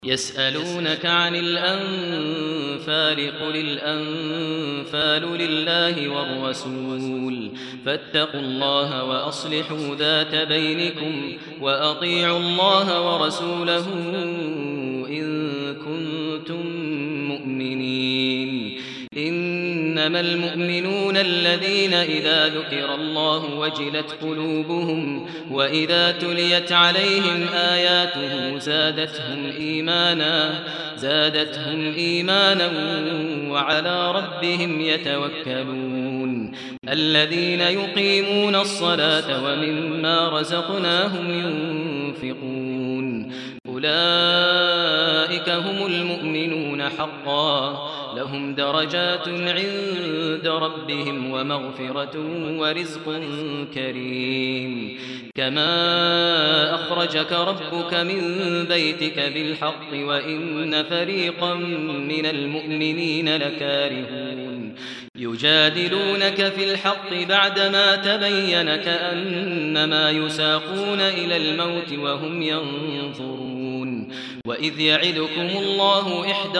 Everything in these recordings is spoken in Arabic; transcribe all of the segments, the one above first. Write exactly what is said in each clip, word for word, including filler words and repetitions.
يسألونك عن الأنفال قل الأنفال لله والرسول فاتقوا الله وأصلحوا ذات بينكم وأطيعوا الله ورسوله إن كنتم مؤمنين. إنما المؤمنون الذين إذا ذكر الله وجلت قلوبهم وإذا تليت عليهم آياته زادتهم إيمانا زادتهم إيمانا وعلى ربهم يتوكلون. الذين يقيمون الصلاة ومما رزقناهم ينفقون أولئك هم المؤمنون حقا لهم درجات عند ربهم ومغفرة ورزق كريم. كما أخرجك ربك من بيتك بالحق وإن فريقا من المؤمنين لكارهون. يجادلونك في الحق بعدما تبين كأنما يساقون إلى الموت وهم ينظرون. وإذ يعدكم الله إحدى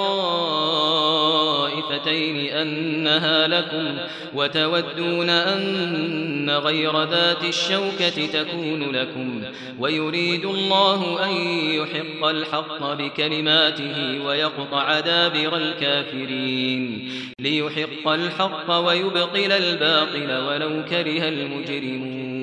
الطائفتين أنها لكم وتودون أن غير ذات الشوكة تكون لكم ويريد الله أن يحق الحق بكلماته ويقطع دابر الكافرين ليحق الحق ويبطل الباطل ولو كره المجرمون.